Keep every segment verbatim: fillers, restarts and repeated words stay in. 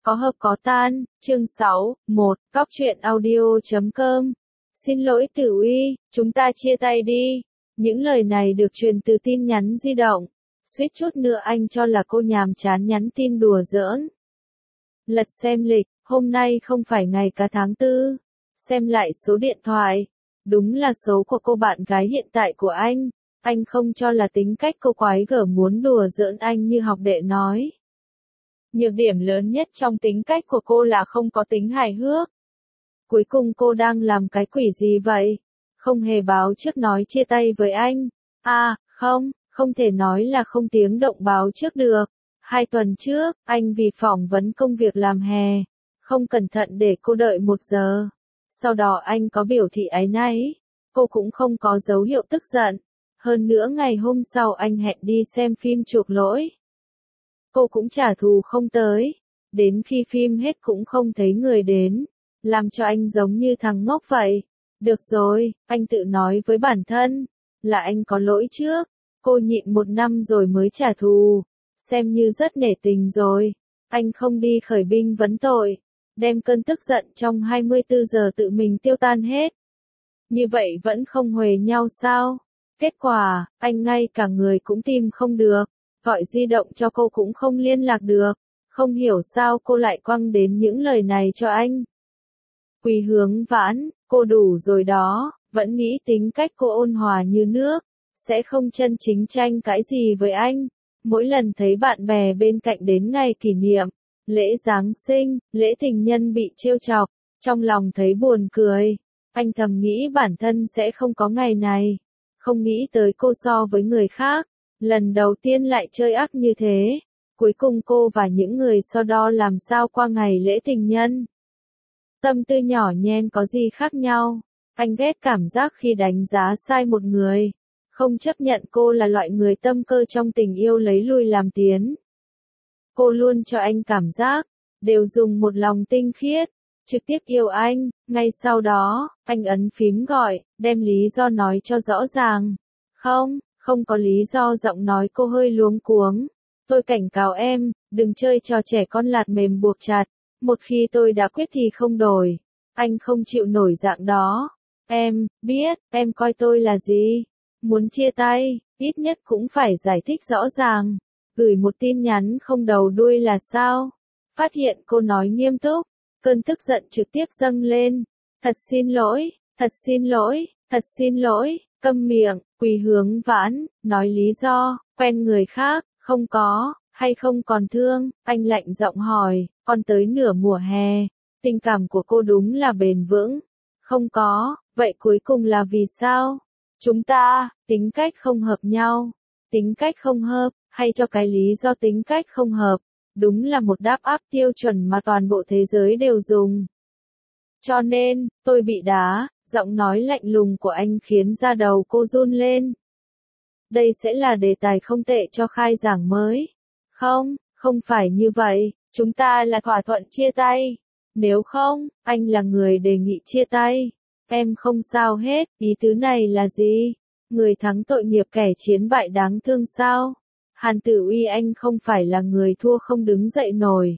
Có hợp có tan, chương sáu, một, góc truyện audio chấm com. Xin lỗi Tử Uy, chúng ta chia tay đi. Những lời này được truyền từ tin nhắn di động. Suýt chút nữa anh cho là cô nhàm chán nhắn tin đùa giỡn. Lật xem lịch, hôm nay không phải ngày cả tháng tư. Xem lại số điện thoại. Đúng là số của cô bạn gái hiện tại của anh. Anh không cho là tính cách cô quái gở muốn đùa giỡn anh như học đệ nói. Nhược điểm lớn nhất trong tính cách của cô là không có tính hài hước. Cuối cùng cô đang làm cái quỷ gì vậy? Không hề báo trước nói chia tay với anh. À, không, không thể nói là không tiếng động báo trước được. Hai tuần trước, anh vì phỏng vấn công việc làm hè, không cẩn thận để cô đợi một giờ. Sau đó anh có biểu thị áy náy. Cô cũng không có dấu hiệu tức giận. Hơn nữa ngày hôm sau anh hẹn đi xem phim chuộc lỗi. Cô cũng trả thù không tới. Đến khi phim hết cũng không thấy người đến. Làm cho anh giống như thằng ngốc vậy. Được rồi, anh tự nói với bản thân. Là anh có lỗi trước. Cô nhịn một năm rồi mới trả thù. Xem như rất nể tình rồi. Anh không đi khởi binh vấn tội. Đem cơn tức giận trong hai mươi tư giờ tự mình tiêu tan hết. Như vậy vẫn không huề nhau sao? Kết quả, anh ngay cả người cũng tìm không được. Gọi di động cho cô cũng không liên lạc được. Không hiểu sao cô lại quăng đến những lời này cho anh. Quỳ hướng vãn, cô đủ rồi đó, vẫn nghĩ tính cách cô ôn hòa như nước. Sẽ không chân chính tranh cãi gì với anh. Mỗi lần thấy bạn bè bên cạnh đến ngày kỷ niệm, lễ Giáng sinh, lễ tình nhân bị trêu chọc, trong lòng thấy buồn cười. Anh thầm nghĩ bản thân sẽ không có ngày này. Không nghĩ tới cô so với người khác. Lần đầu tiên lại chơi ác như thế. Cuối cùng cô và những người so đo làm sao qua ngày lễ tình nhân. Tâm tư nhỏ nhen có gì khác nhau. Anh ghét cảm giác khi đánh giá sai một người. Không chấp nhận cô là loại người tâm cơ trong tình yêu lấy lui làm tiến. Cô luôn cho anh cảm giác. Đều dùng một lòng tinh khiết. Trực tiếp yêu anh. Ngay sau đó, anh ấn phím gọi. Đem lý do nói cho rõ ràng. Không. Không có lý do. Giọng nói cô hơi luống cuống. Tôi cảnh cáo em, đừng chơi trò trẻ con lạt mềm buộc chặt. Một khi tôi đã quyết thì không đổi. Anh không chịu nổi dạng đó. Em, biết, em coi tôi là gì? Muốn chia tay, ít nhất cũng phải giải thích rõ ràng. Gửi một tin nhắn không đầu đuôi là sao? Phát hiện cô nói nghiêm túc. Cơn tức giận trực tiếp dâng lên. Thật xin lỗi, thật xin lỗi, thật xin lỗi. Câm miệng, quỳ hướng vãn, nói lý do, quen người khác, không có, hay không còn thương, anh lạnh giọng hỏi, còn tới nửa mùa hè, tình cảm của cô đúng là bền vững, không có, vậy cuối cùng là vì sao? Chúng ta, tính cách không hợp nhau, tính cách không hợp, hay cho cái lý do tính cách không hợp, đúng là một đáp áp tiêu chuẩn mà toàn bộ thế giới đều dùng. Cho nên, tôi bị đá. Giọng nói lạnh lùng của anh khiến da đầu cô run lên. Đây sẽ là đề tài không tệ cho khai giảng mới. Không, không phải như vậy, chúng ta là thỏa thuận chia tay. Nếu không, anh là người đề nghị chia tay. Em không sao hết, ý tứ này là gì? Người thắng tội nghiệp kẻ chiến bại đáng thương sao? Hàn Tử Uy anh không phải là người thua không đứng dậy nổi.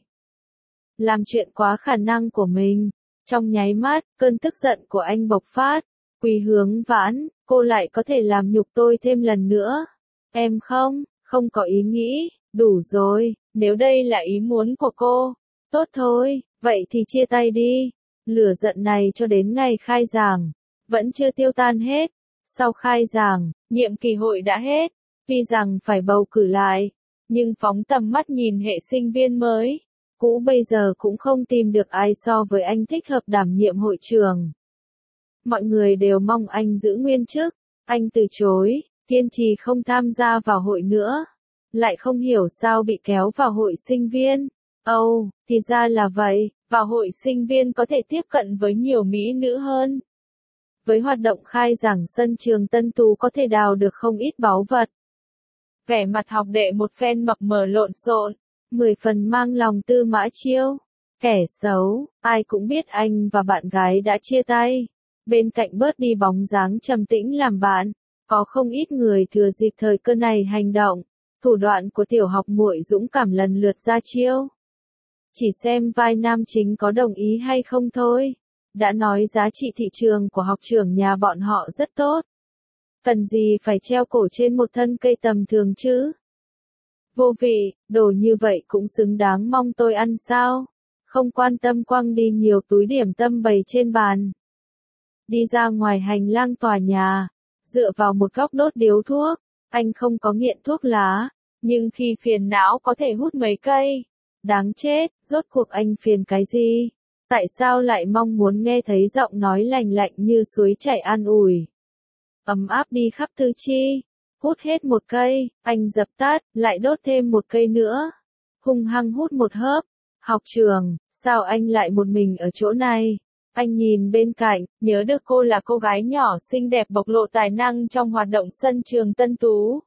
Làm chuyện quá khả năng của mình. Trong nháy mắt, cơn tức giận của anh bộc phát. Quỳ hướng vãn, cô lại có thể làm nhục tôi thêm lần nữa. Em không, không có ý nghĩ, đủ rồi, nếu đây là ý muốn của cô. Tốt thôi, vậy thì chia tay đi. Lửa giận này cho đến ngày khai giảng, vẫn chưa tiêu tan hết. Sau khai giảng, nhiệm kỳ hội đã hết, tuy rằng phải bầu cử lại, nhưng phóng tầm mắt nhìn hệ sinh viên mới. Cũ bây giờ cũng không tìm được ai so với anh thích hợp đảm nhiệm hội trưởng. Mọi người đều mong anh giữ nguyên chức. Anh từ chối, kiên trì không tham gia vào hội nữa. Lại không hiểu sao bị kéo vào hội sinh viên. Ồ, oh, thì ra là vậy, vào hội sinh viên có thể tiếp cận với nhiều mỹ nữ hơn. Với hoạt động khai giảng sân trường Tân Tú có thể đào được không ít báu vật. Vẻ mặt học đệ một phen mập mờ lộn xộn. Mười phần mang lòng tư mã chiêu. Kẻ xấu, ai cũng biết anh và bạn gái đã chia tay. Bên cạnh bớt đi bóng dáng trầm tĩnh làm bạn, có không ít người thừa dịp thời cơ này hành động. Thủ đoạn của tiểu học muội dũng cảm lần lượt ra chiêu. chỉ xem vai nam chính có đồng ý hay không thôi. Đã nói giá trị thị trường của học trưởng nhà bọn họ rất tốt. Cần gì phải treo cổ trên một thân cây tầm thường chứ? Vô vị, đồ như vậy cũng xứng đáng mong tôi ăn sao? Không quan tâm quăng đi nhiều túi điểm tâm bày trên bàn. Đi ra ngoài hành lang tòa nhà, dựa vào một góc đốt điếu thuốc. Anh không có nghiện thuốc lá, nhưng khi phiền não có thể hút mấy cây. Đáng chết, rốt cuộc anh phiền cái gì? Tại sao lại mong muốn nghe thấy giọng nói lành lạnh như suối chảy an ủi? Ấm áp đi khắp tứ chi. Hút hết một cây, anh dập tắt, lại đốt thêm một cây nữa. Hung hăng hút một hớp. Học trưởng, sao anh lại một mình ở chỗ này? Anh nhìn bên cạnh, nhớ được cô là cô gái nhỏ xinh đẹp bộc lộ tài năng trong hoạt động sân trường Tân Tú.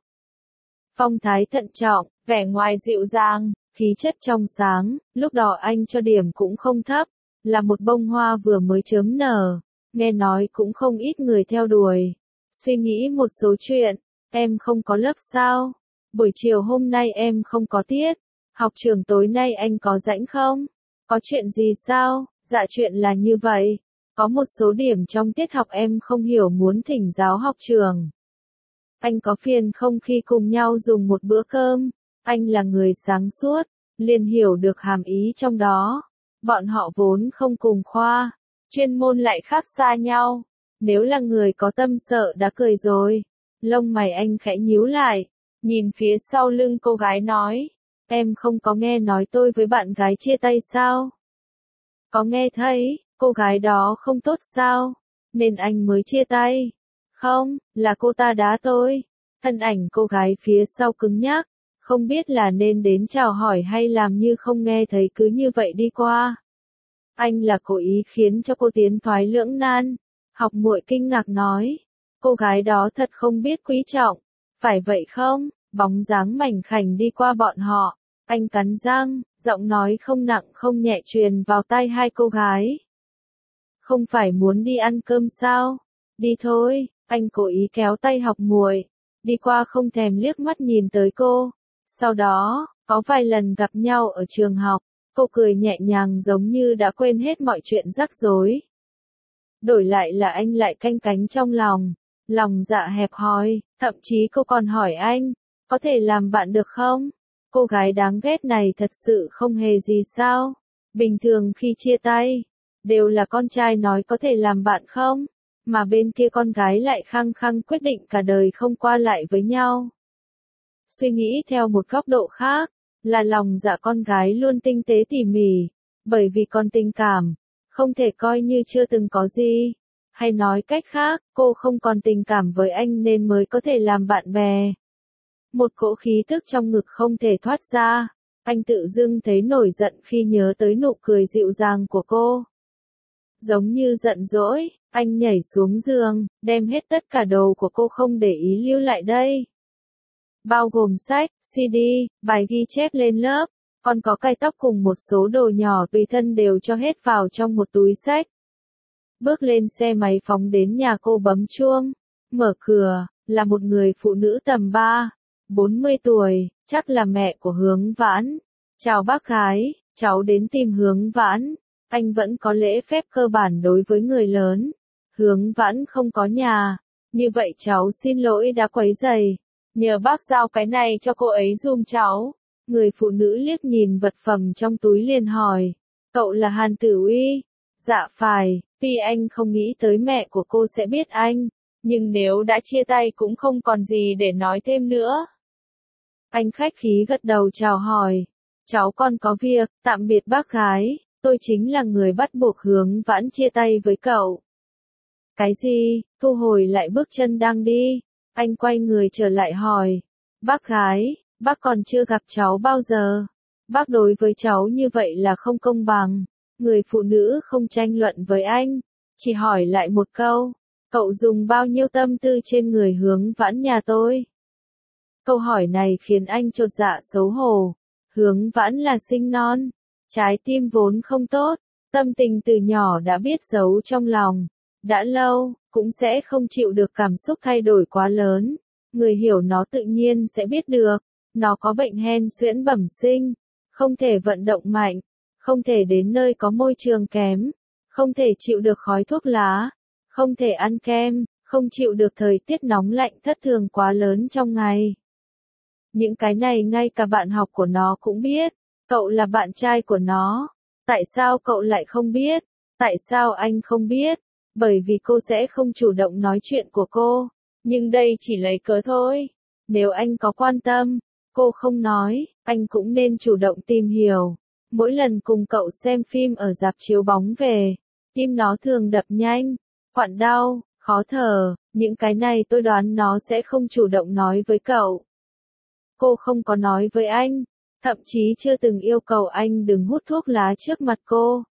Phong thái thận trọng, vẻ ngoài dịu dàng, khí chất trong sáng, lúc đó anh cho điểm cũng không thấp, là một bông hoa vừa mới chớm nở, nghe nói cũng không ít người theo đuổi. Suy nghĩ một số chuyện, em không có lớp sao? Buổi chiều hôm nay em không có tiết. Học trường tối nay anh có rảnh không? Có chuyện gì sao? Dạ chuyện là như vậy. Có một số điểm trong tiết học em không hiểu muốn thỉnh giáo học trường. Anh có phiền không khi cùng nhau dùng một bữa cơm? Anh là người sáng suốt, liền hiểu được hàm ý trong đó. Bọn họ vốn không cùng khoa, chuyên môn lại khác xa nhau. Nếu là người có tâm sợ đã cười rồi. Lông mày anh khẽ nhíu lại, nhìn phía sau lưng cô gái nói. Em không có nghe nói tôi với bạn gái chia tay sao? Có nghe thấy, cô gái đó không tốt sao? Nên anh mới chia tay. Không, là cô ta đá tôi. Thân ảnh cô gái phía sau cứng nhắc, không biết là nên đến chào hỏi hay làm như không nghe thấy cứ như vậy đi qua. Anh là cố ý khiến cho cô tiến thoái lưỡng nan. Học muội kinh ngạc nói. Cô gái đó thật không biết quý trọng. Phải vậy không? Bóng dáng mảnh khảnh đi qua bọn họ. Anh cắn răng, giọng nói không nặng không nhẹ truyền vào tai hai cô gái. Không phải muốn đi ăn cơm sao? Đi thôi, anh cố ý kéo tay học muội, đi qua không thèm liếc mắt nhìn tới cô. Sau đó, có vài lần gặp nhau ở trường học, cô cười nhẹ nhàng giống như đã quên hết mọi chuyện rắc rối. Đổi lại là anh lại canh cánh trong lòng, lòng dạ hẹp hòi, thậm chí cô còn hỏi anh, có thể làm bạn được không? Cô gái đáng ghét này thật sự không hề gì sao? Bình thường khi chia tay, đều là con trai nói có thể làm bạn không? Mà bên kia con gái lại khăng khăng quyết định cả đời không qua lại với nhau. Suy nghĩ theo một góc độ khác, là lòng dạ con gái luôn tinh tế tỉ mỉ, bởi vì còn tình cảm, không thể coi như chưa từng có gì. Hay nói cách khác, cô không còn tình cảm với anh nên mới có thể làm bạn bè. Một cỗ khí tức trong ngực không thể thoát ra, anh tự dưng thấy nổi giận khi nhớ tới nụ cười dịu dàng của cô. Giống như giận dỗi, anh nhảy xuống giường, đem hết tất cả đồ của cô không để ý lưu lại đây. Bao gồm sách, xê đê, bài ghi chép lên lớp, còn có cài tóc cùng một số đồ nhỏ tùy thân đều cho hết vào trong một túi sách. Bước lên xe máy phóng đến nhà cô bấm chuông, mở cửa, là một người phụ nữ tầm ba, bốn mươi tuổi, chắc là mẹ của Hướng Vãn. Chào bác gái, cháu đến tìm Hướng Vãn. Anh vẫn có lễ phép cơ bản đối với người lớn. Hướng Vãn không có nhà, như vậy cháu xin lỗi đã quấy rầy. Nhờ bác giao cái này cho cô ấy giùm cháu. Người phụ nữ liếc nhìn vật phẩm trong túi liền hỏi. Cậu là Hàn Tử Uy? Dạ phải, tuy anh không nghĩ tới mẹ của cô sẽ biết anh, nhưng nếu đã chia tay cũng không còn gì để nói thêm nữa. Anh khách khí gật đầu chào hỏi. Cháu còn có việc, tạm biệt bác gái, tôi chính là người bắt buộc Hướng Vãn chia tay với cậu. Cái gì? Thu hồi lại bước chân đang đi. Anh quay người trở lại hỏi. Bác gái, bác còn chưa gặp cháu bao giờ. Bác đối với cháu như vậy là không công bằng. Người phụ nữ không tranh luận với anh, chỉ hỏi lại một câu. Cậu dùng bao nhiêu tâm tư trên người Hướng Vãn nhà tôi? Câu hỏi này khiến anh chột dạ xấu hổ. Hướng Vãn là sinh non, trái tim vốn không tốt, tâm tình từ nhỏ đã biết giấu trong lòng. Đã lâu, cũng sẽ không chịu được cảm xúc thay đổi quá lớn. Người hiểu nó tự nhiên sẽ biết được. Nó có bệnh hen suyễn bẩm sinh, không thể vận động mạnh, không thể đến nơi có môi trường kém, không thể chịu được khói thuốc lá, không thể ăn kem, không chịu được thời tiết nóng lạnh thất thường quá lớn trong ngày. Những cái này ngay cả bạn học của nó cũng biết, cậu là bạn trai của nó. Tại sao cậu lại không biết? Tại sao anh không biết? Bởi vì cô sẽ không chủ động nói chuyện của cô. Nhưng đây chỉ lấy cớ thôi. Nếu anh có quan tâm, cô không nói, anh cũng nên chủ động tìm hiểu. Mỗi lần cùng cậu xem phim ở rạp chiếu bóng về, tim nó thường đập nhanh, quặn đau, khó thở, những cái này tôi đoán nó sẽ không chủ động nói với cậu. Cô không có nói với anh, thậm chí chưa từng yêu cầu anh đừng hút thuốc lá trước mặt cô.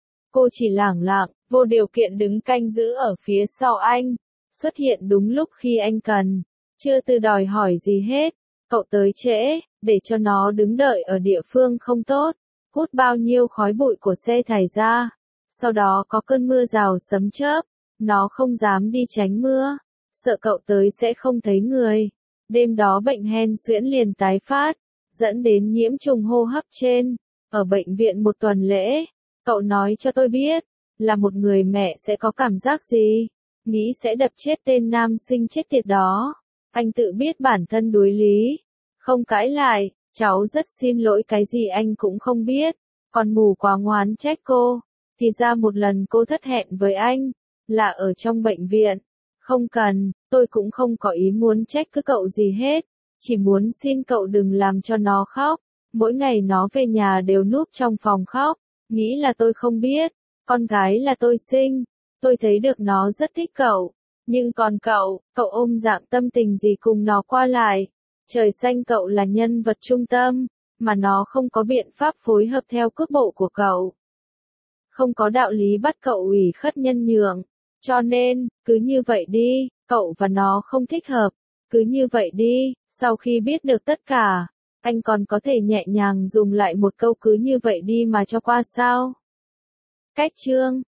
Cô chỉ lẳng lặng, vô điều kiện đứng canh giữ ở phía sau anh, xuất hiện đúng lúc khi anh cần, chưa từ đòi hỏi gì hết. Cậu tới trễ, để cho nó đứng đợi ở địa phương không tốt, hút bao nhiêu khói bụi của xe thải ra. Sau đó có cơn mưa rào sấm chớp, nó không dám đi tránh mưa, sợ cậu tới sẽ không thấy người. Đêm đó bệnh hen suyễn liền tái phát, dẫn đến nhiễm trùng hô hấp trên. Ở bệnh viện một tuần lễ, cậu nói cho tôi biết, là một người mẹ sẽ có cảm giác gì, nghĩ sẽ đập chết tên nam sinh chết tiệt đó. Anh tự biết bản thân đuối lý, không cãi lại, cháu rất xin lỗi cái gì anh cũng không biết, còn mù quá ngoán trách cô. Thì ra một lần cô thất hẹn với anh, là ở trong bệnh viện. Không cần, tôi cũng không có ý muốn trách cứ cậu gì hết, chỉ muốn xin cậu đừng làm cho nó khóc. Mỗi ngày nó về nhà đều núp trong phòng khóc, nghĩ là tôi không biết, con gái là tôi sinh, tôi thấy được nó rất thích cậu. Nhưng còn cậu, cậu ôm dạng tâm tình gì cùng nó qua lại. Trời xanh cậu là nhân vật trung tâm, mà nó không có biện pháp phối hợp theo cước bộ của cậu. Không có đạo lý bắt cậu ủy khất nhân nhượng. Cho nên, cứ như vậy đi, cậu và nó không thích hợp. Cứ như vậy đi, sau khi biết được tất cả, anh còn có thể nhẹ nhàng dùng lại một câu cứ như vậy đi mà cho qua sao. Cách chương